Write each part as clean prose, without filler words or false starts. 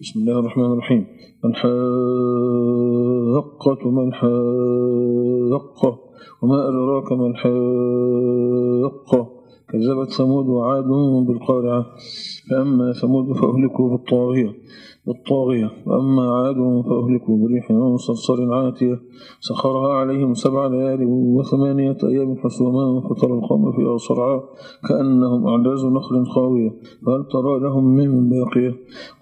بسم الله الرحمن الرحيم. الحاقة ما الحاقة وما أدراك ما الحاقة. كذبت ثمود وعاد بالقارعة. فأما ثمود فأهلكوا بالطاغية وأما عاد فأهلكوا بريح صرصر عاتية سخرها عليهم 7 ليال و8 أيام حسوما فترى القوم فيها صرعى كأنهم أعجاز نخل خاوية فهل ترى لهم من باقية.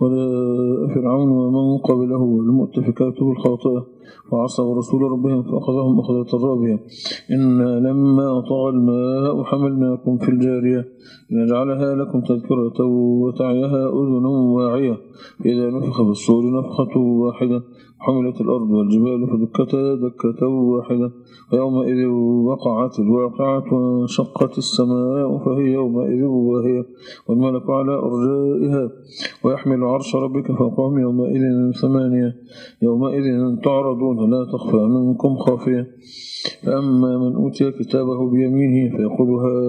وجاء فرعون ومن قبله والمؤتفكات بالخاطئة فعصوا رسول ربهم فأخذهم أخذة رابية. إنا لما طغى الماء حملناكم في الجارية لنجعلها لكم تذكرة وتعيها أذن واعية فإذا نفخ في الصور نفخة واحدة حملت الأرض والجبال فدكتا دكة واحدة فيومئذ وقعت الواقعة وانشقت السماء فهي يومئذ واهية والملك على أرجائها ويحمل عرش ربك فوقهم يومئذ 8 يومئذ تعرضون لا تخفى منكم خافية. فأما من أوتي كتابه بيمينه فيقول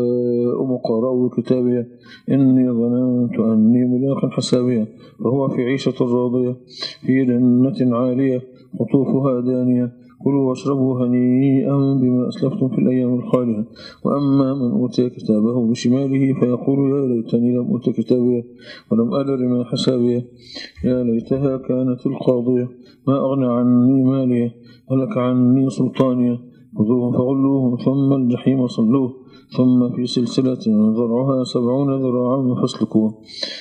هاؤم اقرءوا كتابي إني ظننت أني ملاق حسابيا فهو في عيشة راضية في جنة عالية قطوفها دانية كلوا واشربوا هنيئا بما أسلفتم في الأيام الخالية. وأما من أوتي كتابه بشماله فيقول يا ليتني لم أوت كتابي ولم أدر ما حسابي يا ليتها كانت القاضية ما أغنى عني مالية هلك عني سلطانية خذوه فغلوه ثم الجحيم صلوه ثم في سلسلة ذرعها 70 ذراعا فاسلكوه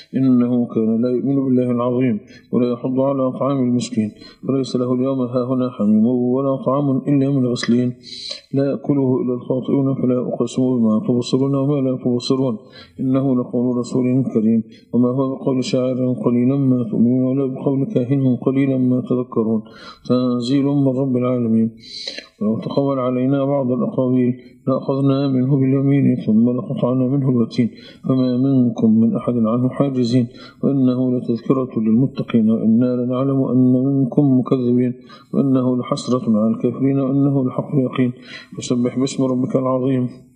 إنه كان لا يؤمن بالله العظيم ولا يحض على طعام المسكين وليس له اليوم هاهنا حميم ولا طعام إلا من غسلين لا يأكله إلا الخاطئون فلا أقسم بما تبصرون وما لا تبصرون إنه لقول رسول كريم وما هو بقول شاعر قليلا ما تؤمنون ولا بقول كاهن قليلا ما تذكرون تنزيل من رب العالمين. ولو تقول علينا بعض الأقاويل لأخذنا منه باليمين ثم لقطعنا منه الوتين فما منكم من أحد عنه حاجزين وإنه لتذكرة للمتقين وإنا لنعلم أن منكم مكذبين وإنه لحسرة على الكافرين وإنه لحق يقين. فسبح باسم ربك العظيم.